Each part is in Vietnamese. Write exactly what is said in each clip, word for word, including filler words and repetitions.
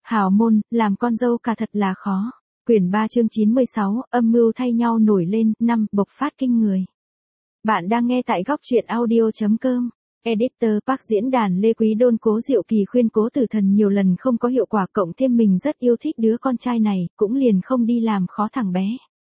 Hào môn, làm con dâu cả thật là khó. Quyển ba chương chín mươi sáu, âm mưu thay nhau nổi lên, năm, bộc phát kinh người. Bạn đang nghe tại góc truyện audio chấm com. Editor Park diễn đàn Lê Quý Đôn Cố Diệu Kỳ khuyên Cố Tử Thần nhiều lần không có hiệu quả, cộng thêm mình rất yêu thích đứa con trai này, cũng liền không đi làm khó thằng bé.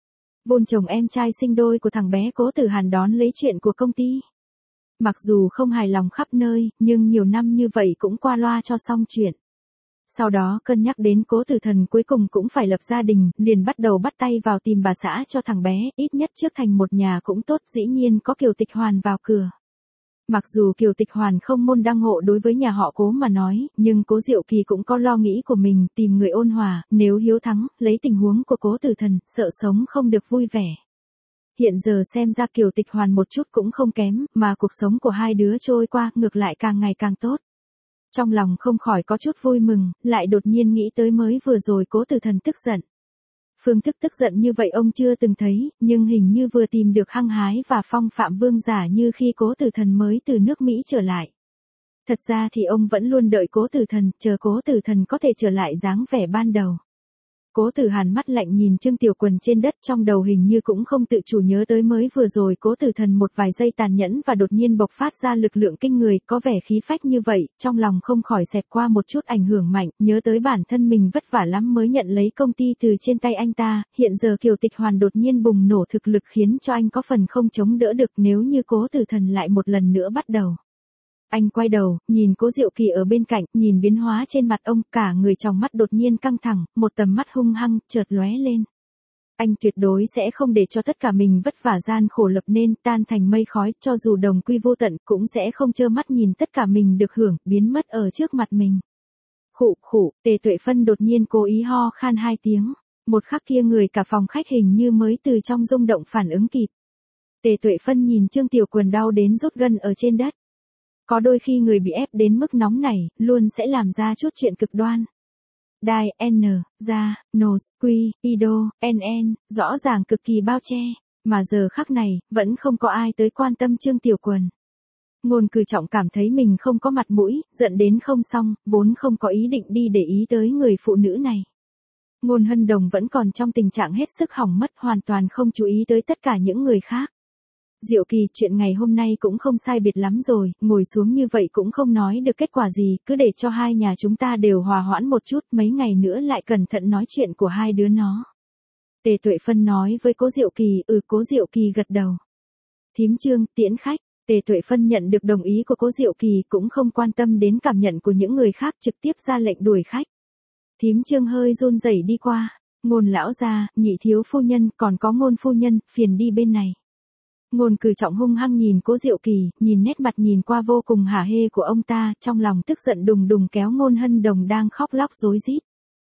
Vôn chồng em trai sinh đôi của thằng bé Cố Tử Hàn đón lấy chuyện của công ty. Mặc dù không hài lòng khắp nơi, nhưng nhiều năm như vậy cũng qua loa cho xong chuyện. Sau đó cân nhắc đến Cố Tử Thần cuối cùng cũng phải lập gia đình, liền bắt đầu bắt tay vào tìm bà xã cho thằng bé, ít nhất trước thành một nhà cũng tốt, dĩ nhiên có Kiều Tịch Hoàn vào cửa. Mặc dù Kiều Tịch Hoàn không môn đăng hộ đối với nhà họ Cố mà nói, nhưng Cố Diệu Kỳ cũng có lo nghĩ của mình, tìm người ôn hòa, nếu hiếu thắng, lấy tình huống của Cố Tử Thần, sợ sống không được vui vẻ. Hiện giờ xem ra Kiều Tịch Hoàn một chút cũng không kém, mà cuộc sống của hai đứa trôi qua, ngược lại càng ngày càng tốt. Trong lòng không khỏi có chút vui mừng, lại đột nhiên nghĩ tới mới vừa rồi Cố Tử Thần tức giận. Phương thức tức giận như vậy ông chưa từng thấy, nhưng hình như vừa tìm được hăng hái và phong phạm vương giả như khi Cố Tử Thần mới từ nước Mỹ trở lại. Thật ra thì ông vẫn luôn đợi Cố Tử Thần, chờ Cố Tử Thần có thể trở lại dáng vẻ ban đầu. Cố Tử Hàn mắt lạnh nhìn Trương Tiểu Quần trên đất, trong đầu hình như cũng không tự chủ nhớ tới mới vừa rồi Cố Tử Thần một vài giây tàn nhẫn và đột nhiên bộc phát ra lực lượng kinh người, có vẻ khí phách như vậy, trong lòng không khỏi xẹt qua một chút ảnh hưởng mạnh, nhớ tới bản thân mình vất vả lắm mới nhận lấy công ty từ trên tay anh ta, hiện giờ Kiều Tịch Hoàn đột nhiên bùng nổ thực lực khiến cho anh có phần không chống đỡ được, nếu như Cố Tử Thần lại một lần nữa bắt đầu. Anh quay đầu, nhìn Cố Diệu Kỳ ở bên cạnh, nhìn biến hóa trên mặt ông, cả người trong mắt đột nhiên căng thẳng, một tầm mắt hung hăng, chợt lóe lên. Anh tuyệt đối sẽ không để cho tất cả mình vất vả gian khổ lập nên tan thành mây khói, cho dù đồng quy vô tận, cũng sẽ không trơ mắt nhìn tất cả mình được hưởng, biến mất ở trước mặt mình. Khụ khụ, Tề Tuệ Phân đột nhiên cố ý ho khan hai tiếng, một khắc kia người cả phòng khách hình như mới từ trong rung động phản ứng kịp. Tề Tuệ Phân nhìn Trương Tiểu Quần đau đến rút gân ở trên đất. Có đôi khi người bị ép đến mức nóng này, luôn sẽ làm ra chút chuyện cực đoan. Đai, N, ra, Nos, Quy, Ido, N N, rõ ràng cực kỳ bao che, mà giờ khắc này, vẫn không có ai tới quan tâm Trương Tiểu Quần. Ngôn Cử Trọng cảm thấy mình không có mặt mũi, giận đến không xong, vốn không có ý định đi để ý tới người phụ nữ này. Ngôn Hân Đồng vẫn còn trong tình trạng hết sức hỏng mất, hoàn toàn không chú ý tới tất cả những người khác. Diệu Kỳ, chuyện ngày hôm nay cũng không sai biệt lắm rồi, ngồi xuống như vậy cũng không nói được kết quả gì, cứ để cho hai nhà chúng ta đều hòa hoãn một chút, mấy ngày nữa lại cẩn thận nói chuyện của hai đứa nó. Tề Tuệ Phân nói với Cố Diệu Kỳ, ừ. Cố Diệu Kỳ gật đầu. Thím Trương, tiễn khách. Tề Tuệ Phân nhận được đồng ý của Cố Diệu Kỳ, cũng không quan tâm đến cảm nhận của những người khác, trực tiếp ra lệnh đuổi khách. Thím Trương hơi run rẩy đi qua, Ngôn lão gia, Nhị thiếu phu nhân, còn có Ngôn phu nhân, phiền đi bên này. Ngôn Cử Trọng hung hăng nhìn Cố Diệu Kỳ, nhìn nét mặt nhìn qua vô cùng hả hê của ông ta, trong lòng tức giận đùng đùng kéo Ngôn Hân Đồng đang khóc lóc rối rít.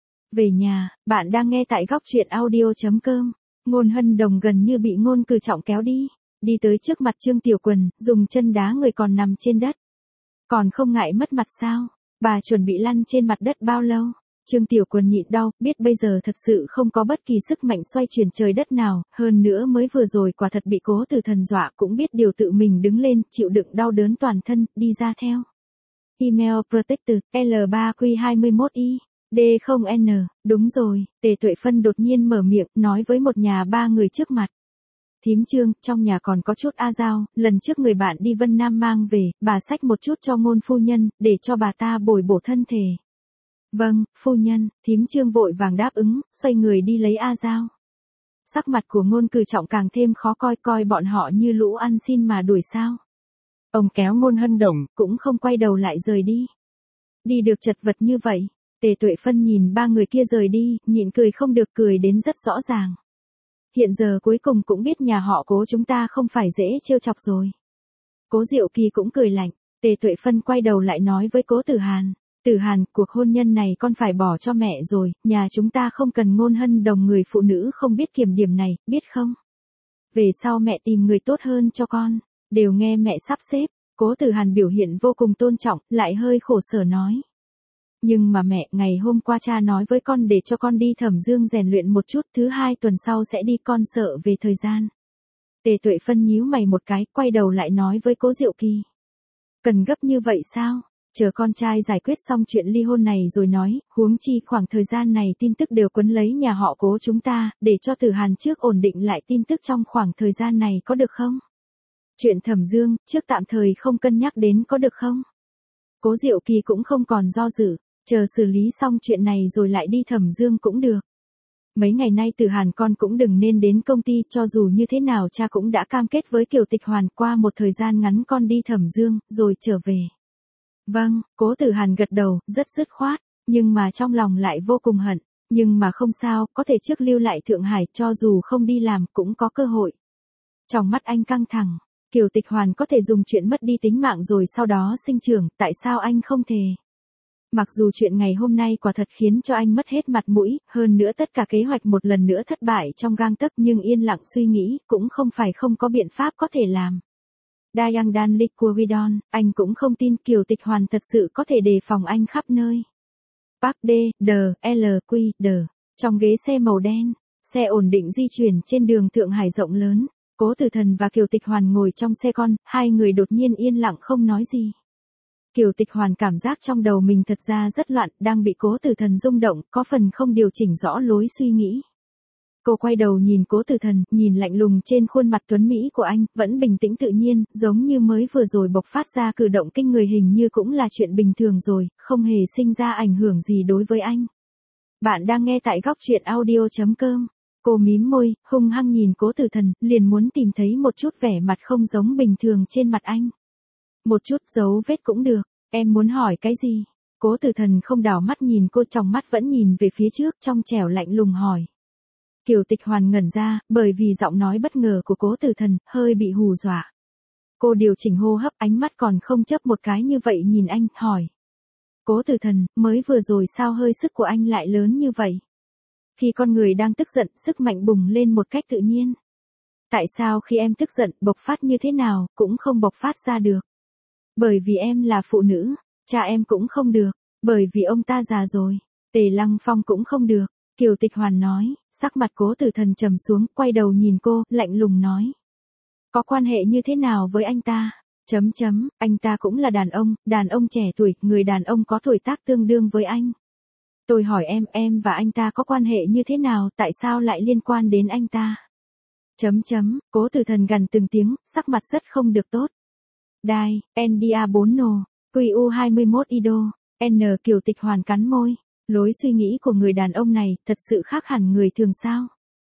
Về nhà, bạn đang nghe tại góc truyện audio chấm com. Ngôn Hân Đồng gần như bị Ngôn Cử Trọng kéo đi, đi tới trước mặt Trương Tiểu Quần, dùng chân đá người còn nằm trên đất. Còn không ngại mất mặt sao? Bà chuẩn bị lăn trên mặt đất bao lâu? Trương Tiểu Quần nhịn đau, biết bây giờ thật sự không có bất kỳ sức mạnh xoay chuyển trời đất nào, hơn nữa mới vừa rồi quả thật bị Cố Tử Thần dọa, cũng biết điều tự mình đứng lên, chịu đựng đau đớn toàn thân, đi ra theo. Email Protected, L ba Q hai mốt I, D không N, đúng rồi, Tề Tuệ Phân đột nhiên mở miệng, nói với một nhà ba người trước mặt. Thím Trương, trong nhà còn có chút A Giao, lần trước người bạn đi Vân Nam mang về, bà xách một chút cho Ngôn phu nhân, để cho bà ta bồi bổ thân thể. Vâng, phu nhân, thím Trương vội vàng đáp ứng, xoay người đi lấy A Giao. Sắc mặt của Ngôn Cử Trọng càng thêm khó coi, coi bọn họ như lũ ăn xin mà đuổi sao. Ông kéo Ngôn Hân Đồng, cũng không quay đầu lại rời đi. Đi được chật vật như vậy, Tề Tuệ Phân nhìn ba người kia rời đi, nhịn cười không được, cười đến rất rõ ràng. Hiện giờ cuối cùng cũng biết nhà họ Cố chúng ta không phải dễ trêu chọc rồi. Cố Diệu Kỳ cũng cười lạnh, Tề Tuệ Phân quay đầu lại nói với Cố Tử Hàn. Tử Hàn, cuộc hôn nhân này con phải bỏ cho mẹ rồi, nhà chúng ta không cần Ngôn Hân Đồng người phụ nữ không biết kiểm điểm này, biết không? Về sau mẹ tìm người tốt hơn cho con, đều nghe mẹ sắp xếp. Cố Tử Hàn biểu hiện vô cùng tôn trọng, lại hơi khổ sở nói. Nhưng mà mẹ, ngày hôm qua cha nói với con để cho con đi Thẩm Dương rèn luyện một chút, thứ hai tuần sau sẽ đi, con sợ về thời gian. Tề Tuệ Phân nhíu mày một cái, quay đầu lại nói với Cố Diệu Kỳ. Cần gấp như vậy sao? Chờ con trai giải quyết xong chuyện ly hôn này rồi nói, huống chi khoảng thời gian này tin tức đều quấn lấy nhà họ Cố chúng ta, để cho Tử Hàn trước ổn định lại tin tức trong khoảng thời gian này có được không? Chuyện Thẩm Dương, trước tạm thời không cân nhắc đến có được không? Cố Diệu Kỳ cũng không còn do dự, chờ xử lý xong chuyện này rồi lại đi Thẩm Dương cũng được. Mấy ngày nay Tử Hàn con cũng đừng nên đến công ty, cho dù như thế nào cha cũng đã cam kết với Kiều Tịch Hoàn qua một thời gian ngắn con đi Thẩm Dương, rồi trở về. Vâng, Cố Tử Hàn gật đầu, rất dứt khoát, nhưng mà trong lòng lại vô cùng hận, nhưng mà không sao, có thể trước lưu lại Thượng Hải, cho dù không đi làm cũng có cơ hội. Trong mắt anh căng thẳng, Kiều Tịch Hoàn có thể dùng chuyện mất đi tính mạng rồi sau đó sinh trưởng, tại sao anh không thể? Mặc dù chuyện ngày hôm nay quả thật khiến cho anh mất hết mặt mũi, hơn nữa tất cả kế hoạch một lần nữa thất bại trong gang tấc, nhưng yên lặng suy nghĩ, cũng không phải không có biện pháp có thể làm. Dayang Dan Liquidon, anh cũng không tin Kiều Tịch Hoàn thật sự có thể đề phòng anh khắp nơi. Park D, D, L, Q, D, trong ghế xe màu đen, xe ổn định di chuyển trên đường Thượng Hải rộng lớn, Cố Tử Thần và Kiều Tịch Hoàn ngồi trong xe con, hai người đột nhiên yên lặng không nói gì. Kiều Tịch Hoàn cảm giác trong đầu mình thật ra rất loạn, đang bị Cố Tử Thần rung động, có phần không điều chỉnh rõ lối suy nghĩ. Cô quay đầu nhìn Cố Tử Thần, nhìn lạnh lùng trên khuôn mặt tuấn Mỹ của anh, vẫn bình tĩnh tự nhiên, giống như mới vừa rồi bộc phát ra cử động kinh người, hình như cũng là chuyện bình thường rồi, không hề sinh ra ảnh hưởng gì đối với anh. Bạn đang nghe tại góc truyện audio chấm com. Cô mím môi, hung hăng nhìn Cố Tử Thần, liền muốn tìm thấy một chút vẻ mặt không giống bình thường trên mặt anh. Một chút dấu vết cũng được, em muốn hỏi cái gì? Cố Tử Thần không đảo mắt nhìn cô, trong mắt vẫn nhìn về phía trước, trong trẻo lạnh lùng hỏi. Kiều Tịch Hoàn ngẩn ra, bởi vì giọng nói bất ngờ của Cố Tử Thần, hơi bị hù dọa. Cô điều chỉnh hô hấp, ánh mắt còn không chớp một cái như vậy nhìn anh, hỏi. Cố Tử Thần, mới vừa rồi sao hơi sức của anh lại lớn như vậy? Khi con người đang tức giận, sức mạnh bùng lên một cách tự nhiên. Tại sao khi em tức giận, bộc phát như thế nào, cũng không bộc phát ra được? Bởi vì em là phụ nữ, cha em cũng không được, bởi vì ông ta già rồi, Tề Lăng Phong cũng không được. Kiều Tịch Hoàn nói, sắc mặt Cố Tử Thần trầm xuống, quay đầu nhìn cô, lạnh lùng nói. Có quan hệ như thế nào với anh ta? Chấm chấm, anh ta cũng là đàn ông, đàn ông trẻ tuổi, người đàn ông có tuổi tác tương đương với anh. Tôi hỏi em, em và anh ta có quan hệ như thế nào, tại sao lại liên quan đến anh ta? Chấm chấm, Cố Tử Thần gằn từng tiếng, sắc mặt rất không được tốt. Đai, en đê a bốn nô, quy u hai mươi mốt ido, N. Kiều Tịch Hoàn cắn môi. Lối suy nghĩ của người đàn ông này, thật sự khác hẳn người thường sao?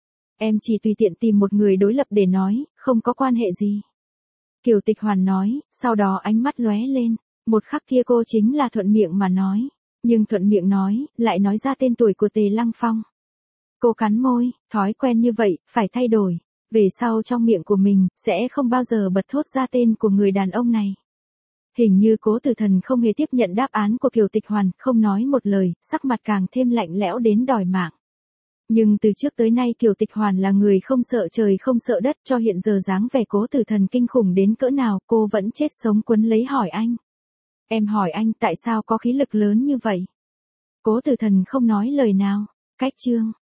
Em chỉ tùy tiện tìm một người đối lập để nói, không có quan hệ gì. Kiều Tịch Hoàn nói, sau đó ánh mắt lóe lên, một khắc kia cô chính là thuận miệng mà nói, nhưng thuận miệng nói, lại nói ra tên tuổi của Tề Lăng Phong. Cô cắn môi, thói quen như vậy, phải thay đổi, về sau trong miệng của mình, sẽ không bao giờ bật thốt ra tên của người đàn ông này. Hình như Cố Tử Thần không hề tiếp nhận đáp án của Kiều Tịch Hoàn, không nói một lời, sắc mặt càng thêm lạnh lẽo đến đòi mạng. Nhưng từ trước tới nay Kiều Tịch Hoàn là người không sợ trời không sợ đất, cho hiện giờ dáng vẻ Cố Tử Thần kinh khủng đến cỡ nào, cô vẫn chết sống quấn lấy hỏi anh. Em hỏi anh tại sao có khí lực lớn như vậy? Cố Tử Thần không nói lời nào. Cách chương.